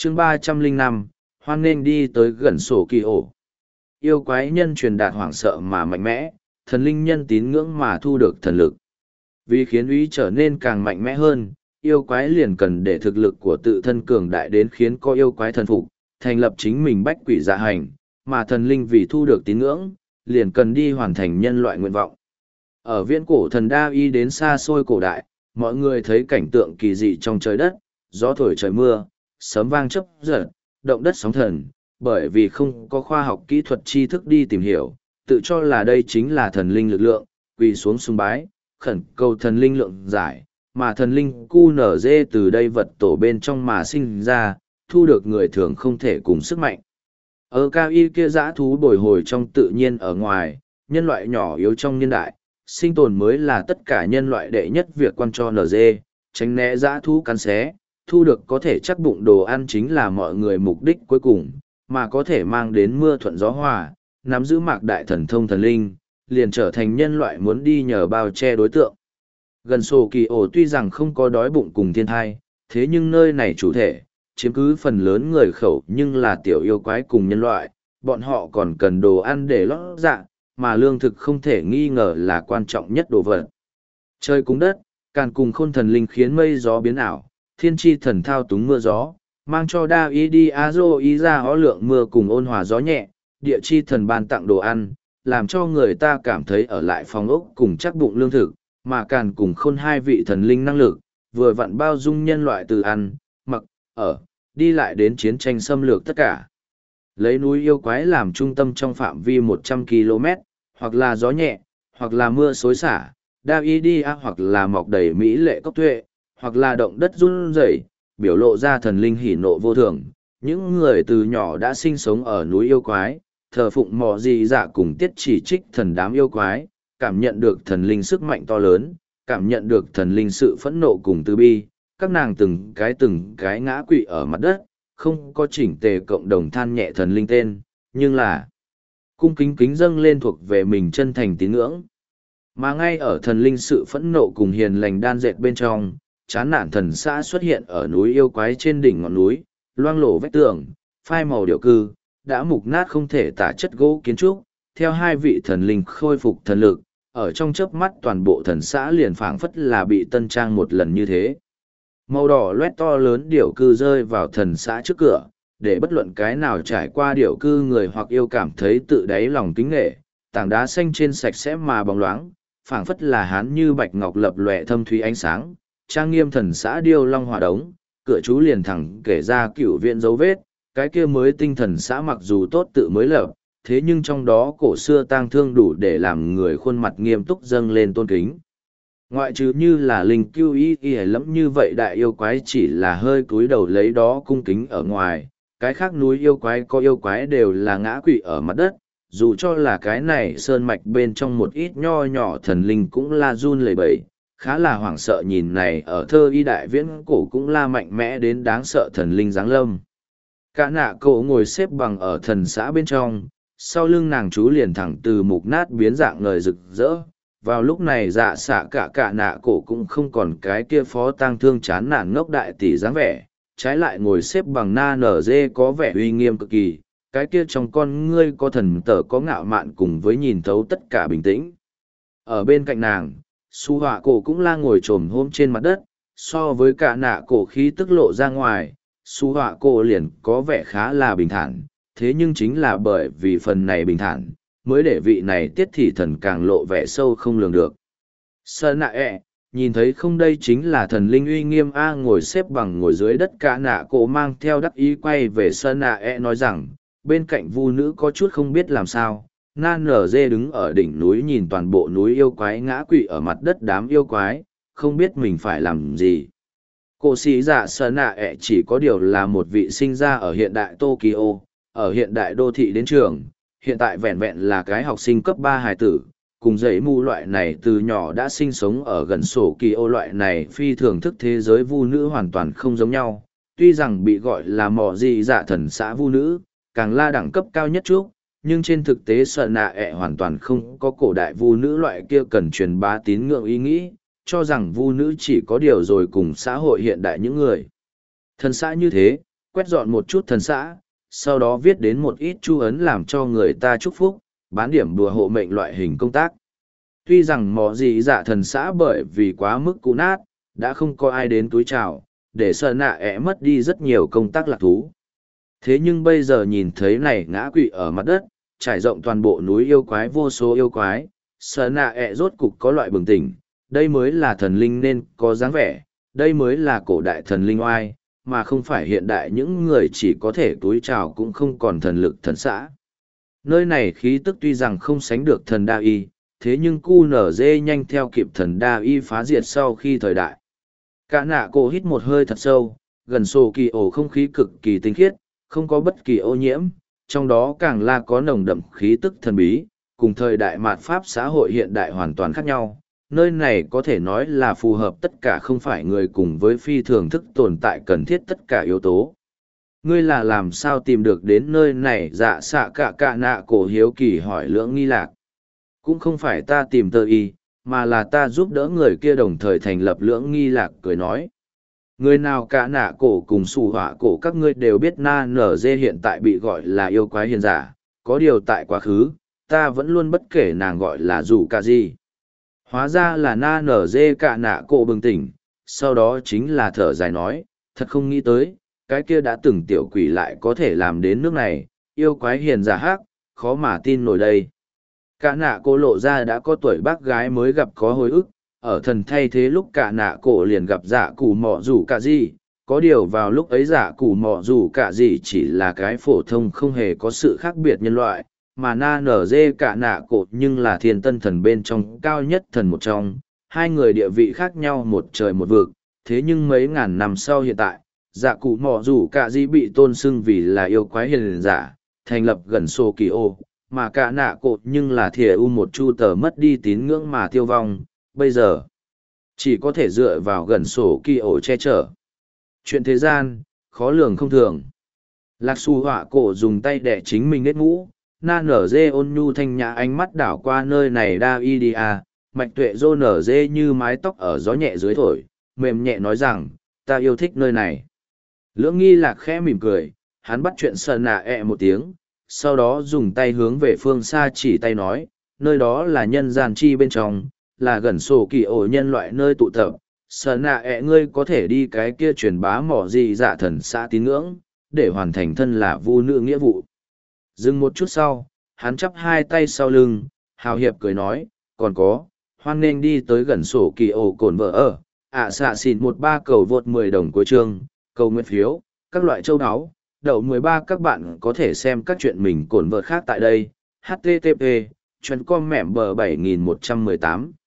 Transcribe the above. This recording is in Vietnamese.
chương 305, hoan nghênh đi tới gần sổ kỳ ổ. Yêu quái nhân truyền đạt hoảng sợ mà mạnh mẽ, thần linh nhân tín ngưỡng mà thu được thần lực. Vì khiến úy trở nên càng mạnh mẽ hơn, yêu quái liền cần để thực lực của tự thân cường đại đến khiến có yêu quái thần phục, thành lập chính mình bách quỷ dạ hành, mà thần linh vì thu được tín ngưỡng, liền cần đi hoàn thành nhân loại nguyện vọng. Ở viễn cổ thần đa y đến xa xôi cổ đại, mọi người thấy cảnh tượng kỳ dị trong trời đất, gió thổi trời mưa, sấm vang chớp giật, động đất sóng thần, bởi vì không có khoa học kỹ thuật tri thức đi tìm hiểu, tự cho là đây chính là thần linh lực lượng, quỳ xuống sùng bái, khẩn cầu thần linh lượng giải, mà thần linh QNZ từ đây vật tổ bên trong mà sinh ra, thu được người thường không thể cùng sức mạnh. Ở cao y kia dã thú bồi hồi trong tự nhiên ở ngoài, nhân loại nhỏ yếu trong niên đại, sinh tồn mới là tất cả nhân loại đệ nhất việc quan cho NG, tránh né dã thú cắn xé, thu được có thể chắc bụng đồ ăn chính là mọi người mục đích cuối cùng, mà có thể mang đến mưa thuận gió hòa, nắm giữ mạc đại thần thông thần linh, liền trở thành nhân loại muốn đi nhờ bao che đối tượng. Gần sổ kỳ ổ tuy rằng không có đói bụng cùng thiên thai, thế nhưng nơi này chủ thể, chiếm cứ phần lớn người khẩu nhưng là tiểu yêu quái cùng nhân loại, bọn họ còn cần đồ ăn để lót dạ, mà lương thực không thể nghi ngờ là quan trọng nhất đồ vật. Trời cúng đất, càn cùng khôn thần linh khiến mây gió biến ảo, thiên tri thần thao túng mưa gió, mang cho đa y đi a dô y ra hó lượng mưa cùng ôn hòa gió nhẹ, địa chi thần ban tặng đồ ăn, làm cho người ta cảm thấy ở lại phòng ốc cùng chắc bụng lương thực, mà càn cùng khôn hai vị thần linh năng lực, vừa vặn bao dung nhân loại từ ăn, mặc, ở, đi lại đến chiến tranh xâm lược tất cả. Lấy núi yêu quái làm trung tâm trong phạm vi 100 km, hoặc là gió nhẹ, hoặc là mưa xối xả, đa y đi a hoặc là mọc đầy mỹ lệ cốc tuệ, hoặc là động đất run rẩy, biểu lộ ra thần linh hỉ nộ vô thường. Những người từ nhỏ đã sinh sống ở núi yêu quái, thờ phụng mò gì dạ cùng tiết chỉ trích thần đám yêu quái, cảm nhận được thần linh sức mạnh to lớn, cảm nhận được thần linh sự phẫn nộ cùng từ bi, các nàng từng cái ngã quỵ ở mặt đất, không có chỉnh tề cộng đồng than nhẹ thần linh tên, nhưng là cung kính kính dâng lên thuộc về mình chân thành tín ngưỡng. Mà ngay ở thần linh sự phẫn nộ cùng hiền lành đan dệt bên trong, chán nản thần xã xuất hiện ở núi yêu quái trên đỉnh ngọn núi, loang lổ vách tường, phai màu điệu cư, đã mục nát không thể tả chất gỗ kiến trúc, theo hai vị thần linh khôi phục thần lực, ở trong chớp mắt toàn bộ thần xã liền phảng phất là bị tân trang một lần như thế. Màu đỏ loét to lớn điểu cư rơi vào thần xã trước cửa, để bất luận cái nào trải qua điểu cư người hoặc yêu cảm thấy tự đáy lòng kính nghệ, tảng đá xanh trên sạch sẽ mà bóng loáng, phảng phất là hán như bạch ngọc lập lòe thâm thúy ánh sáng, trang nghiêm thần xã điêu long hòa đống, cửa chú liền thẳng kể ra cửu viện dấu vết, cái kia mới tinh thần xã mặc dù tốt tự mới lập, thế nhưng trong đó cổ xưa tang thương đủ để làm người khuôn mặt nghiêm túc dâng lên tôn kính. Ngoại trừ như là linh cưu y lẫm như vậy đại yêu quái chỉ là hơi cúi đầu lấy đó cung kính ở ngoài, cái khác núi yêu quái có yêu quái đều là ngã quỵ ở mặt đất, dù cho là cái này sơn mạch bên trong một ít nho nhỏ thần linh cũng la run lẩy bẩy, khá là hoảng sợ nhìn này ở thơ y đại viễn cổ cũng la mạnh mẽ đến đáng sợ thần linh giáng lâm. Cả nạ cậu ngồi xếp bằng ở thần xã bên trong, sau lưng nàng chú liền thẳng từ mục nát biến dạng ngời rực rỡ. Vào lúc này dạ xạ cả nạ cổ cũng không còn cái kia phó tang thương chán nản ngốc đại tỷ dáng vẻ, trái lại ngồi xếp bằng na nở dê có vẻ uy nghiêm cực kỳ, cái kia trong con ngươi có thần tở có ngạo mạn cùng với nhìn thấu tất cả bình tĩnh. Ở bên cạnh nàng, su họa cổ cũng la ngồi trồm hôm trên mặt đất, so với cả nạ cổ khí tức lộ ra ngoài, su họa cổ liền có vẻ khá là bình thản, thế nhưng chính là bởi vì phần này bình thản, mới để vị này tiết thị thần càng lộ vẻ sâu không lường được. Sơn nạ nhìn thấy không đây chính là thần linh uy nghiêm A ngồi xếp bằng ngồi dưới đất cả nạ cổ mang theo đắc ý quay về Sơn nạ nói rằng, bên cạnh vu nữ có chút không biết làm sao, nan nở dê đứng ở đỉnh núi nhìn toàn bộ núi yêu quái ngã quỵ ở mặt đất đám yêu quái, không biết mình phải làm gì. Cô sĩ dạ Sơn nạ chỉ có điều là một vị sinh ra ở hiện đại Tokyo, ở hiện đại đô thị đến trường, hiện tại vẹn vẹn là cái học sinh cấp 3 hài tử, cùng dãy mù loại này từ nhỏ đã sinh sống ở gần sổ kỳ ô loại này phi thường thức thế giới vu nữ hoàn toàn không giống nhau. Tuy rằng bị gọi là mỏ gì dạ thần xã vu nữ, càng la đẳng cấp cao nhất chút, nhưng trên thực tế sợ nạ hoàn toàn không có cổ đại vu nữ loại kia cần truyền bá tín ngưỡng ý nghĩ, cho rằng vu nữ chỉ có điều rồi cùng xã hội hiện đại những người. Thần xã như thế, quét dọn một chút thần xã, sau đó viết đến một ít chu ấn làm cho người ta chúc phúc, bán điểm đùa hộ mệnh loại hình công tác. Tuy rằng mỏ gì dạ thần xã bởi vì quá mức cũ nát, đã không có ai đến túi chào, để sợ nạ ẹ mất đi rất nhiều công tác lạc thú. Thế nhưng bây giờ nhìn thấy này ngã quỵ ở mặt đất, trải rộng toàn bộ núi yêu quái vô số yêu quái, sợ nạ ẹ rốt cục có loại bừng tỉnh, đây mới là thần linh nên có dáng vẻ, đây mới là cổ đại thần linh oai, mà không phải hiện đại những người chỉ có thể túi trào cũng không còn thần lực thần xã. Nơi này khí tức tuy rằng không sánh được thần đa y, thế nhưng cu nở dê nhanh theo kịp thần đa y phá diệt sau khi thời đại. Cả nạ cổ hít một hơi thật sâu, gần sổ kỳ ổ không khí cực kỳ tinh khiết, không có bất kỳ ô nhiễm, trong đó càng là có nồng đậm khí tức thần bí, cùng thời đại mạt pháp xã hội hiện đại hoàn toàn khác nhau. Nơi này có thể nói là phù hợp tất cả không phải người cùng với phi thường thức tồn tại cần thiết tất cả yếu tố. Ngươi là làm sao tìm được đến nơi này? Dạ xạ cả nạ cổ hiếu kỳ hỏi Lưỡng Nghi Lạc. Cũng không phải ta tìm tờ y, mà là ta giúp đỡ người kia đồng thời thành lập Lưỡng Nghi Lạc cười nói. Người nào cả nạ cổ cùng xù họa cổ các ngươi đều biết na nở dê hiện tại bị gọi là yêu quái hiền giả, có điều tại quá khứ, ta vẫn luôn bất kể nàng gọi là dù cả gì. Hóa ra là na nở dê cả nạ cổ bừng tỉnh, sau đó chính là thở dài nói, thật không nghĩ tới, cái kia đã từng tiểu quỷ lại có thể làm đến nước này, yêu quái hiền giả hắc, khó mà tin nổi đây. Cả nạ cổ lộ ra đã có tuổi bác gái mới gặp có hồi ức, ở thần thay thế lúc cả nạ cổ liền gặp dạ cù mọ rủ cả gì, có điều vào lúc ấy dạ cù mọ rủ cả gì chỉ là cái phổ thông không hề có sự khác biệt nhân loại, mà na nở dê cả nạ cổ nhưng là thiên tân thần bên trong cao nhất thần một trong, hai người địa vị khác nhau một trời một vực, thế nhưng mấy ngàn năm sau hiện tại, dạ cụ mọ rủ cả gì bị tôn xưng vì là yêu quái hiền giả, thành lập gần sô kỳ ô, mà cả nạ cổ nhưng là thìa u một chu tờ mất đi tín ngưỡng mà tiêu vong, bây giờ chỉ có thể dựa vào gần sổ kỳ ổ che chở. Chuyện thế gian, khó lường không thường. Lạc xù họa cổ dùng tay đẻ chính mình nết mũ, na nở dê ôn nhu thanh nhã ánh mắt đảo qua nơi này đa y đi à, mạch tuệ dô nở dê như mái tóc ở gió nhẹ dưới thổi, mềm nhẹ nói rằng, ta yêu thích nơi này. Lưỡng Nghi Lạc khẽ mỉm cười, hắn bắt chuyện sờ nạ ẹ một tiếng, sau đó dùng tay hướng về phương xa chỉ tay nói, nơi đó là nhân gian chi bên trong, là gần sổ kỳ ổ nhân loại nơi tụ tập, sờ nạ ẹ ngươi có thể đi cái kia truyền bá mỏ gì dạ thần xã tín ngưỡng, để hoàn thành thân là vu nữ nghĩa vụ. Dừng một chút sau, hắn chắp hai tay sau lưng, hào hiệp cười nói, còn có, hoan nên đi tới gần sổ kỳ ổ cồn vợ ở, xạ xịn 13 cầu vượt 10 đồng cuối chương, cầu nguyện phiếu, các loại châu áo, đậu 13 các bạn có thể xem các chuyện mình cồn vợ khác tại đây, http, chuyện com mẻm bờ 7118.